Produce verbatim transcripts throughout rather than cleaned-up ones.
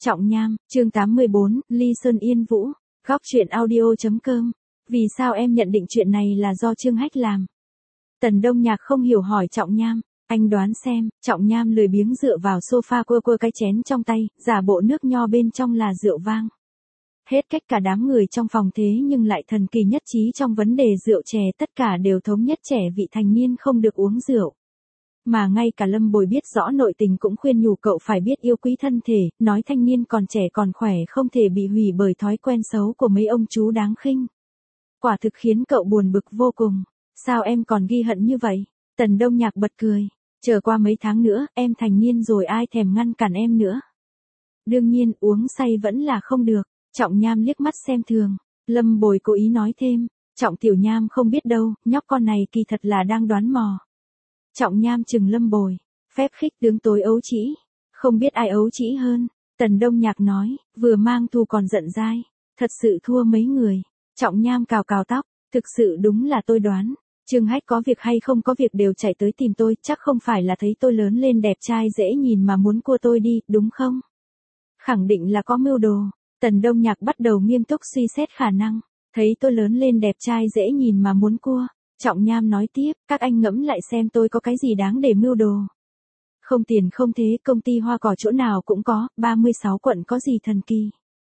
Trọng Nham, chương tám mươi bốn, Ly Sơn Yên Vũ, góc truyện audio.com. Vì sao em nhận định chuyện này là do Trương Hách làm? Tần Đông Nhạc không hiểu hỏi Trọng Nham, anh đoán xem. Trọng Nham lười biếng dựa vào sofa quơ quơ cái chén trong tay, giả bộ nước nho bên trong là rượu vang. Hết cách cả đám người trong phòng thế nhưng lại thần kỳ nhất trí trong vấn đề rượu chè, tất cả đều thống nhất trẻ vị thành niên không được uống rượu. Mà ngay cả Lâm Bồi biết rõ nội tình cũng khuyên nhủ cậu phải biết yêu quý thân thể, nói thanh niên còn trẻ còn khỏe không thể bị hủy bởi thói quen xấu của mấy ông chú đáng khinh. Quả thực khiến cậu buồn bực vô cùng. Sao em còn ghi hận như vậy? Tần Đông Nhạc bật cười. Chờ qua mấy tháng nữa, em thành niên rồi ai thèm ngăn cản em nữa. Đương nhiên, uống say vẫn là không được. Trọng Nham liếc mắt xem thường. Lâm Bồi cố ý nói thêm. Trọng Tiểu Nham không biết đâu, nhóc con này kỳ thật là đang đoán mò. Trọng Nham chừng Lâm Bồi. Phép khích tướng tối ấu trĩ. Không biết ai ấu trĩ hơn. Tần Đông Nhạc nói, vừa mang thù còn giận dai. Thật sự thua mấy người. Trọng Nham cào cào tóc. Thực sự đúng là tôi đoán. Trương Hách có việc hay không có việc đều chạy tới tìm tôi, chắc không phải là thấy tôi lớn lên đẹp trai dễ nhìn mà muốn cua tôi đi, đúng không? Khẳng định là có mưu đồ. Tần Đông Nhạc bắt đầu nghiêm túc suy xét khả năng. Thấy tôi lớn lên đẹp trai dễ nhìn mà muốn cua. Trọng Nham nói tiếp, các anh ngẫm lại xem tôi có cái gì đáng để mưu đồ. Không tiền không thế, công ty hoa cỏ chỗ nào cũng có, ba mươi sáu quận có gì thần kỳ.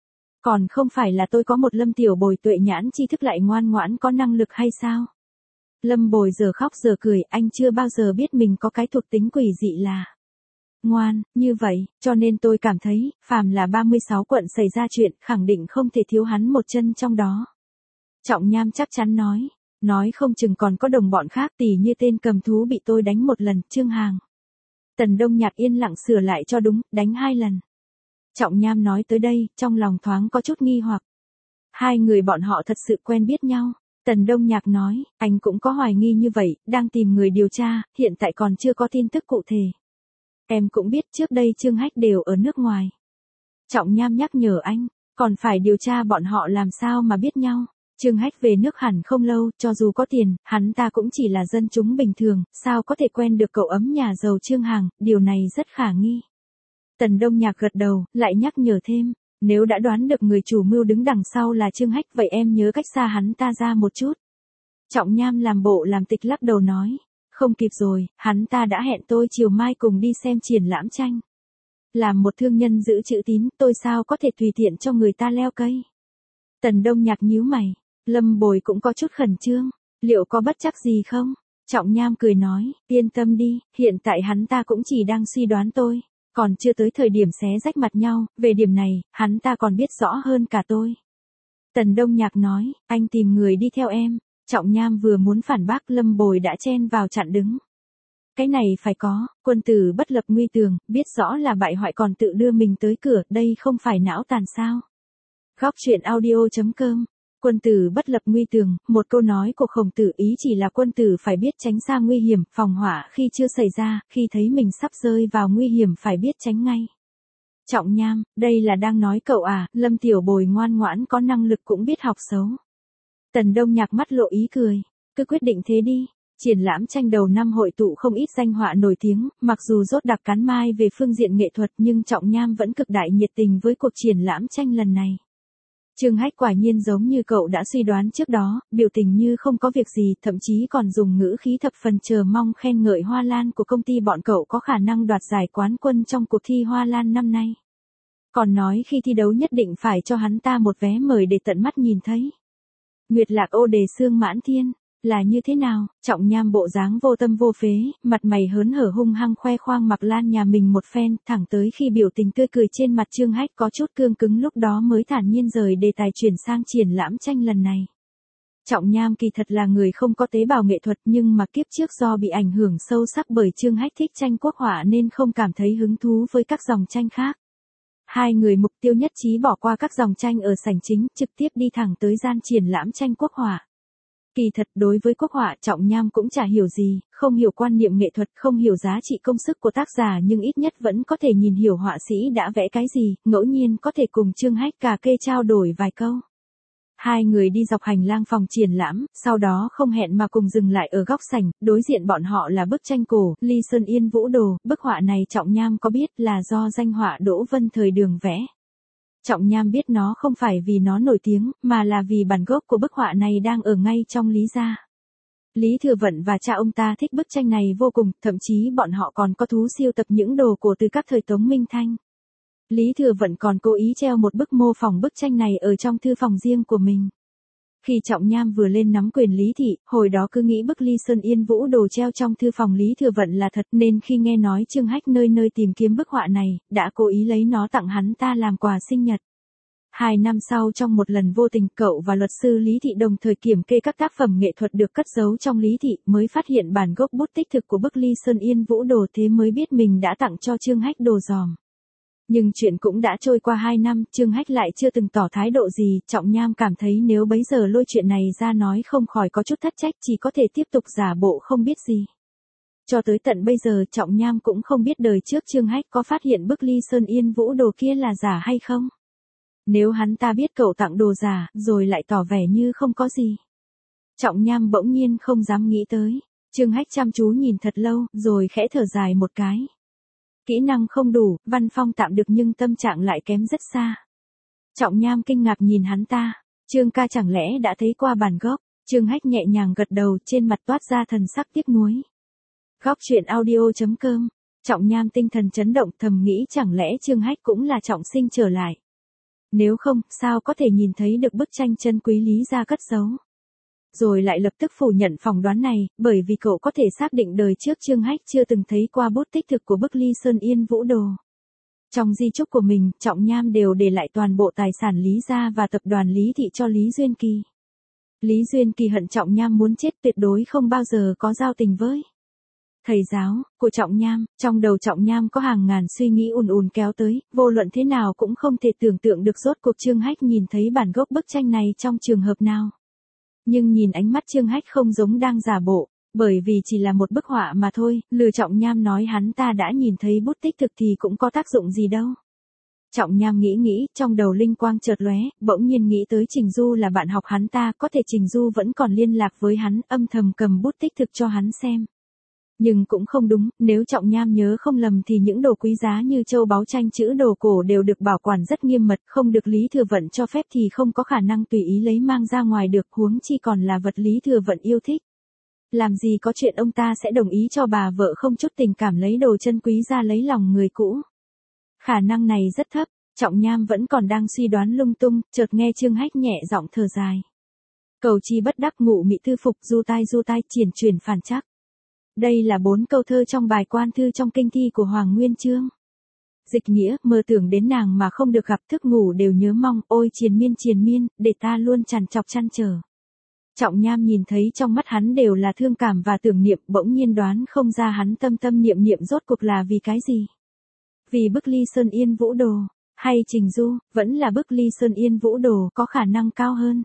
Còn không phải là tôi có một Lâm Tiểu Bồi tuệ nhãn tri thức lại ngoan ngoãn có năng lực hay sao? Lâm Bồi giờ khóc giờ cười, anh chưa bao giờ biết mình có cái thuộc tính quỷ dị là ngoan, như vậy, cho nên tôi cảm thấy, phàm là ba mươi sáu quận xảy ra chuyện, khẳng định không thể thiếu hắn một chân trong đó. Trọng Nham chắc chắn nói, nói không chừng còn có đồng bọn khác tỉ như tên cầm thú bị tôi đánh một lần, Trương Hàng. Tần Đông Nhạc yên lặng sửa lại cho đúng, đánh hai lần. Trọng Nham nói tới đây, trong lòng thoáng có chút nghi hoặc. Hai người bọn họ thật sự quen biết nhau. Tần Đông Nhạc nói, anh cũng có hoài nghi như vậy, đang tìm người điều tra, hiện tại còn chưa có tin tức cụ thể. Em cũng biết trước đây Trương Hách đều ở nước ngoài. Trọng Nham nhắc nhở anh, còn phải điều tra bọn họ làm sao mà biết nhau. Trương Hách về nước hẳn không lâu, cho dù có tiền, hắn ta cũng chỉ là dân chúng bình thường, sao có thể quen được cậu ấm nhà giàu Trương Hàng, điều này rất khả nghi. Tần Đông Nhạc gật đầu, lại nhắc nhở thêm, nếu đã đoán được người chủ mưu đứng đằng sau là Trương Hách vậy em nhớ cách xa hắn ta ra một chút. Trọng Nham làm bộ làm tịch lắc đầu nói, không kịp rồi, hắn ta đã hẹn tôi chiều mai cùng đi xem triển lãm tranh. Làm một thương nhân giữ chữ tín, tôi sao có thể tùy tiện cho người ta leo cây. Tần Đông Nhạc nhíu mày, Lâm Bồi cũng có chút khẩn trương, liệu có bất trắc gì không? Trọng Nham cười nói, yên tâm đi, hiện tại hắn ta cũng chỉ đang suy đoán tôi. Còn chưa tới thời điểm xé rách mặt nhau, về điểm này, hắn ta còn biết rõ hơn cả tôi. Tần Đông Nhạc nói, anh tìm người đi theo em. Trọng Nham vừa muốn phản bác, Lâm Bồi đã chen vào chặn đứng. Cái này phải có, quân tử bất lập nguy tường, biết rõ là bại hoại còn tự đưa mình tới cửa, đây không phải não tàn sao. Góc truyện audio.com. Quân tử bất lập nguy tường, một câu nói của Khổng Tử, ý chỉ là quân tử phải biết tránh xa nguy hiểm, phòng họa khi chưa xảy ra, khi thấy mình sắp rơi vào nguy hiểm phải biết tránh ngay. Trọng Nham, đây là đang nói cậu à, Lâm Tiểu Bồi ngoan ngoãn có năng lực cũng biết học xấu. Tần Đông Nhạc mắt lộ ý cười, cứ quyết định thế đi. Triển lãm tranh đầu năm hội tụ không ít danh họa nổi tiếng, mặc dù rốt đặc cán mai về phương diện nghệ thuật nhưng Trọng Nham vẫn cực đại nhiệt tình với cuộc triển lãm tranh lần này. Trương Hách quả nhiên giống như cậu đã suy đoán trước đó, biểu tình như không có việc gì, thậm chí còn dùng ngữ khí thập phần chờ mong khen ngợi hoa lan của công ty bọn cậu có khả năng đoạt giải quán quân trong cuộc thi hoa lan năm nay. Còn nói khi thi đấu nhất định phải cho hắn ta một vé mời để tận mắt nhìn thấy. Nguyệt lạc ô đề xương mãn thiên, là như thế nào? Trọng Nham bộ dáng vô tâm vô phế, mặt mày hớn hở hung hăng khoe khoang mặc lan nhà mình một phen, thẳng tới khi biểu tình tươi cười trên mặt Trương Hách có chút cương cứng lúc đó mới thản nhiên rời đề tài chuyển sang triển lãm tranh lần này. Trọng Nham kỳ thật là người không có tế bào nghệ thuật nhưng mà kiếp trước do bị ảnh hưởng sâu sắc bởi Trương Hách thích tranh quốc họa nên không cảm thấy hứng thú với các dòng tranh khác. Hai người mục tiêu nhất trí bỏ qua các dòng tranh ở sảnh chính, trực tiếp đi thẳng tới gian triển lãm tranh quốc họa. Kỳ thật đối với quốc họa Trọng Nham cũng chả hiểu gì, không hiểu quan niệm nghệ thuật, không hiểu giá trị công sức của tác giả nhưng ít nhất vẫn có thể nhìn hiểu họa sĩ đã vẽ cái gì, ngẫu nhiên có thể cùng Trương Hách cà kê trao đổi vài câu. Hai người đi dọc hành lang phòng triển lãm, sau đó không hẹn mà cùng dừng lại ở góc sảnh, đối diện bọn họ là bức tranh cổ, Ly Sơn Yên Vũ Đồ, bức họa này Trọng Nham có biết là do danh họa Đỗ Vân thời Đường vẽ. Trọng Nham biết nó không phải vì nó nổi tiếng, mà là vì bản gốc của bức họa này đang ở ngay trong Lý gia. Lý Thừa Vận và cha ông ta thích bức tranh này vô cùng, thậm chí bọn họ còn có thú sưu tập những đồ cổ từ các thời Tống Minh Thanh. Lý Thừa Vận còn cố ý treo một bức mô phỏng bức tranh này ở trong thư phòng riêng của mình. Khi Trọng Nham vừa lên nắm quyền Lý thị, hồi đó cứ nghĩ bức Ly Sơn Yên Vũ đồ treo trong thư phòng Lý Thừa Vận là thật, nên khi nghe nói Trương Hách nơi nơi tìm kiếm bức họa này, đã cố ý lấy nó tặng hắn ta làm quà sinh nhật. Hai năm sau, trong một lần vô tình, cậu và luật sư Lý thị đồng thời kiểm kê các tác phẩm nghệ thuật được cất giấu trong Lý thị, mới phát hiện bản gốc bút tích thực của bức Ly Sơn Yên Vũ đồ, thế mới biết mình đã tặng cho Trương Hách đồ giòm. Nhưng chuyện cũng đã trôi qua hai năm, Trương Hách lại chưa từng tỏ thái độ gì. Trọng Nham cảm thấy nếu bấy giờ lôi chuyện này ra nói không khỏi có chút thất trách, chỉ có thể tiếp tục giả bộ không biết gì. Cho tới tận bây giờ Trọng Nham cũng không biết đời trước Trương Hách có phát hiện bức Ly Sơn Yên Vũ đồ kia là giả hay không. Nếu hắn ta biết cậu tặng đồ giả, rồi lại tỏ vẻ như không có gì. Trọng Nham bỗng nhiên không dám nghĩ tới. Trương Hách chăm chú nhìn thật lâu, rồi khẽ thở dài một cái. Kỹ năng không đủ, văn phong tạm được nhưng tâm trạng lại kém rất xa. Trọng Nham kinh ngạc nhìn hắn ta. Trương ca chẳng lẽ đã thấy qua bản gốc? Trương Hách nhẹ nhàng gật đầu, trên mặt toát ra thần sắc tiếc nuối. Góc truyện audio chấm com. Trọng Nham tinh thần chấn động, thầm nghĩ chẳng lẽ Trương Hách cũng là trọng sinh trở lại. Nếu không, sao có thể nhìn thấy được bức tranh chân quý Lý gia cất giấu. Rồi lại lập tức phủ nhận phỏng đoán này, bởi vì cậu có thể xác định đời trước Trương Hách chưa từng thấy qua bút tích thực của bức Ly Sơn Yên Vũ đồ. Trong di chúc của mình, Trọng Nham đều để lại toàn bộ tài sản Lý gia và tập đoàn Lý thị cho Lý Duyên Kỳ. Lý Duyên Kỳ hận Trọng Nham muốn chết, tuyệt đối không bao giờ có giao tình với thầy giáo của Trọng Nham. Trong đầu Trọng Nham có hàng ngàn suy nghĩ ùn ùn kéo tới, vô luận thế nào cũng không thể tưởng tượng được rốt cuộc Trương Hách nhìn thấy bản gốc bức tranh này trong trường hợp nào. Nhưng nhìn ánh mắt Trương Hách không giống đang giả bộ, bởi vì chỉ là một bức họa mà thôi, lừa Trọng Nham nói hắn ta đã nhìn thấy bút tích thực thì cũng có tác dụng gì đâu. Trọng Nham nghĩ nghĩ, trong đầu linh quang chợt lóe, bỗng nhiên nghĩ tới Trình Du là bạn học hắn ta, có thể Trình Du vẫn còn liên lạc với hắn, âm thầm cầm bút tích thực cho hắn xem. Nhưng cũng không đúng, nếu Trọng Nham nhớ không lầm thì những đồ quý giá như châu báu tranh chữ đồ cổ đều được bảo quản rất nghiêm mật, không được Lý Thừa Vận cho phép thì không có khả năng tùy ý lấy mang ra ngoài được, huống chi còn là vật Lý Thừa Vận yêu thích. Làm gì có chuyện ông ta sẽ đồng ý cho bà vợ không chút tình cảm lấy đồ chân quý ra lấy lòng người cũ. Khả năng này rất thấp. Trọng Nham vẫn còn đang suy đoán lung tung, chợt nghe Trương Hách nhẹ giọng thở dài. Cầu chi bất đắc ngụ mị tư phục, du tai du tai triển chuyển phản chắc. Đây là bốn câu thơ trong bài quan thư trong kinh thi của Hoàng Nguyên Chương. Dịch nghĩa, mơ tưởng đến nàng mà không được gặp, thức ngủ đều nhớ mong, ôi triền miên triền miên, để ta luôn trằn trọc chăn trở. Trọng Nham nhìn thấy trong mắt hắn đều là thương cảm và tưởng niệm, bỗng nhiên đoán không ra hắn tâm tâm niệm niệm rốt cuộc là vì cái gì. Vì bức Ly Sơn Yên Vũ đồ, hay Trình Du, vẫn là bức Ly Sơn Yên Vũ đồ có khả năng cao hơn.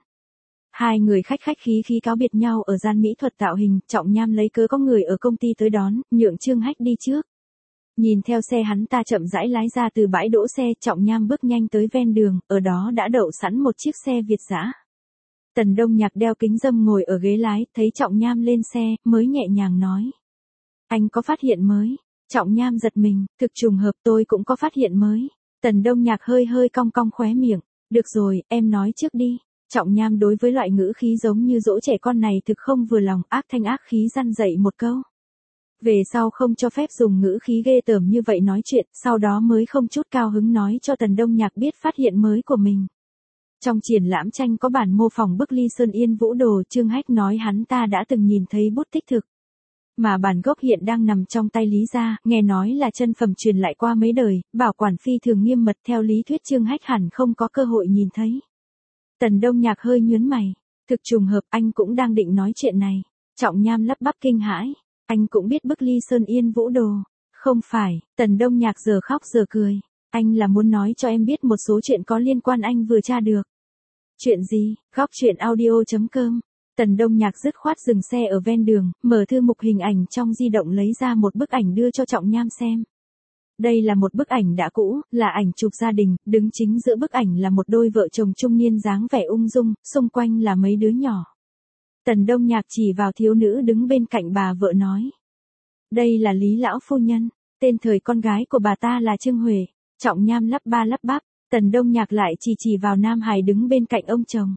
Hai người khách khách khí khí cáo biệt nhau ở gian mỹ thuật tạo hình, Trọng Nham lấy cớ có người ở công ty tới đón, nhượng Trương Hách đi trước. Nhìn theo xe hắn ta chậm rãi lái ra từ bãi đỗ xe, Trọng Nham bước nhanh tới ven đường, ở đó đã đậu sẵn một chiếc xe Việt dã. Tần Đông Nhạc đeo kính râm ngồi ở ghế lái, thấy Trọng Nham lên xe, mới nhẹ nhàng nói. Anh có phát hiện mới? Trọng Nham giật mình, thực trùng hợp tôi cũng có phát hiện mới. Tần Đông Nhạc hơi hơi cong cong khóe miệng. Được rồi, em nói trước đi. Trọng Nham đối với loại ngữ khí giống như dỗ trẻ con này thực không vừa lòng, ác thanh ác khí răn dậy một câu. Về sau không cho phép dùng ngữ khí ghê tởm như vậy nói chuyện, sau đó mới không chút cao hứng nói cho Tần Đông Nhạc biết phát hiện mới của mình. Trong triển lãm tranh có bản mô phỏng bức Ly Sơn Yên Vũ đồ, Trương Hách nói hắn ta đã từng nhìn thấy bút tích thực. Mà bản gốc hiện đang nằm trong tay Lý gia, nghe nói là chân phẩm truyền lại qua mấy đời, bảo quản phi thường nghiêm mật, theo lý thuyết Trương Hách hẳn không có cơ hội nhìn thấy. Tần Đông Nhạc hơi nhướng mày, thực trùng hợp, anh cũng đang định nói chuyện này. Trọng Nham lắp bắp kinh hãi, anh cũng biết bức Ly Sơn Yên Vũ đồ. Không phải, Tần Đông Nhạc giờ khóc giờ cười, anh là muốn nói cho em biết một số chuyện có liên quan anh vừa tra được. Chuyện gì? Góc truyện audio chấm com. Tần Đông Nhạc dứt khoát dừng xe ở ven đường, mở thư mục hình ảnh trong di động lấy ra một bức ảnh đưa cho Trọng Nham xem. Đây là một bức ảnh đã cũ, là ảnh chụp gia đình, đứng chính giữa bức ảnh là một đôi vợ chồng trung niên dáng vẻ ung dung, xung quanh là mấy đứa nhỏ. Tần Đông Nhạc chỉ vào thiếu nữ đứng bên cạnh bà vợ nói. Đây là Lý lão phu nhân, tên thời con gái của bà ta là Trương Huệ. Trọng Nham lắp ba lắp bắp, Tần Đông Nhạc lại chỉ chỉ vào Nam Hải đứng bên cạnh ông chồng.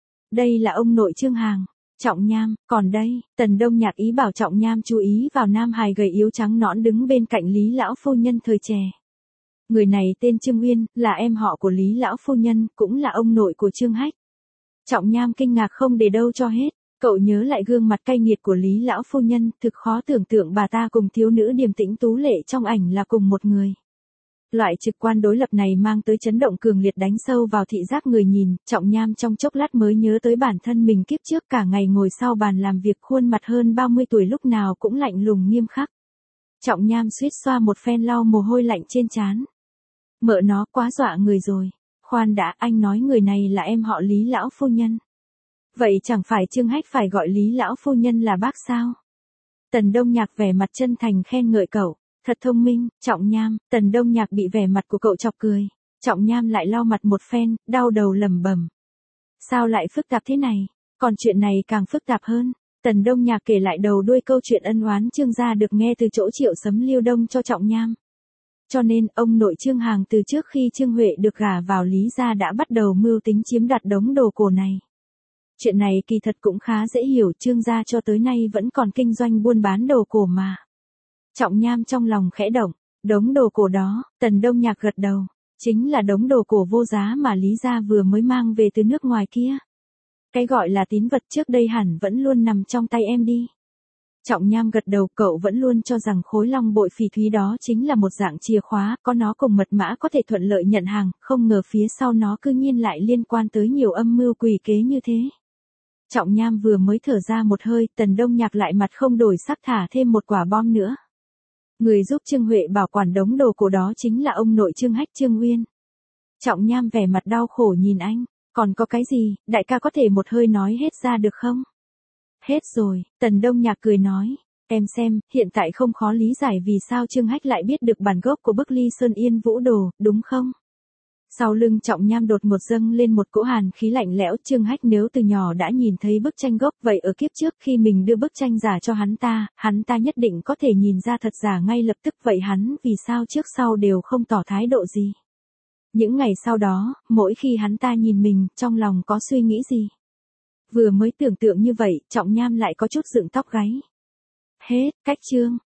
Đây là ông nội Trương Hằng. Trọng Nham, còn đây, Tần Đông Nhạc ý bảo Trọng Nham chú ý vào Nam Hải gầy yếu trắng nõn đứng bên cạnh Lý lão phu nhân thời trẻ. Người này tên Trương Uyên, là em họ của Lý lão phu nhân, cũng là ông nội của Trương Hách. Trọng Nham kinh ngạc không để đâu cho hết, cậu nhớ lại gương mặt cay nghiệt của Lý lão phu nhân, thực khó tưởng tượng bà ta cùng thiếu nữ điềm tĩnh tú lệ trong ảnh là cùng một người. Loại trực quan đối lập này mang tới chấn động cường liệt đánh sâu vào thị giác người nhìn, Trọng Nham trong chốc lát mới nhớ tới bản thân mình kiếp trước cả ngày ngồi sau bàn làm việc, khuôn mặt hơn ba mươi tuổi lúc nào cũng lạnh lùng nghiêm khắc. Trọng Nham suýt xoa một phen lau mồ hôi lạnh trên trán. Mợ nó quá dọa người rồi. Khoan đã, anh nói người này là em họ Lý lão phu nhân. Vậy chẳng phải Trương Hách phải gọi Lý lão phu nhân là bác sao? Tần Đông Nhạc vẻ mặt chân thành khen ngợi cậu. Thật thông minh, Trọng Nham. Tần Đông Nhạc bị vẻ mặt của cậu chọc cười. Trọng Nham lại lau mặt một phen, đau đầu lẩm bẩm. Sao lại phức tạp thế này? Còn chuyện này càng phức tạp hơn. Tần Đông Nhạc kể lại đầu đuôi câu chuyện ân oán Trương gia được nghe từ chỗ Triệu Sấm Liêu Đông cho Trọng Nham. Cho nên, ông nội Trương Hằng từ trước khi Trương Huệ được gả vào Lý gia đã bắt đầu mưu tính chiếm đoạt đống đồ cổ này. Chuyện này kỳ thật cũng khá dễ hiểu, Trương gia cho tới nay vẫn còn kinh doanh buôn bán đồ cổ mà. Trọng Nham trong lòng khẽ động, đống đồ cổ đó, Tần Đông Nhạc gật đầu, chính là đống đồ cổ vô giá mà Lý gia vừa mới mang về từ nước ngoài kia. Cái gọi là tín vật trước đây hẳn vẫn luôn nằm trong tay em đi. Trọng Nham gật đầu, cậu vẫn luôn cho rằng khối long bội phỉ thúy đó chính là một dạng chìa khóa, có nó cùng mật mã có thể thuận lợi nhận hàng, không ngờ phía sau nó cư nhiên lại liên quan tới nhiều âm mưu quỷ kế như thế. Trọng Nham vừa mới thở ra một hơi, Tần Đông Nhạc lại mặt không đổi sắc thả thêm một quả bom nữa. Người giúp Trương Huệ bảo quản đống đồ cổ đó chính là ông nội Trương Hách, Trương Uyên. Trọng Nham vẻ mặt đau khổ nhìn anh, còn có cái gì, đại ca có thể một hơi nói hết ra được không? Hết rồi, Tần Đông Nhạc cười nói, em xem, hiện tại không khó lý giải vì sao Trương Hách lại biết được bản gốc của bức Ly Sơn Yên Vũ Đồ, đúng không? Sau lưng Trọng Nham đột ngột dâng lên một cỗ hàn khí lạnh lẽo, Trương Hách nếu từ nhỏ đã nhìn thấy bức tranh gốc, vậy ở kiếp trước khi mình đưa bức tranh giả cho hắn ta, hắn ta nhất định có thể nhìn ra thật giả ngay lập tức, vậy hắn vì sao trước sau đều không tỏ thái độ gì? Những ngày sau đó, mỗi khi hắn ta nhìn mình, trong lòng có suy nghĩ gì? Vừa mới tưởng tượng như vậy, Trọng Nham lại có chút dựng tóc gáy. Hết, cách chương.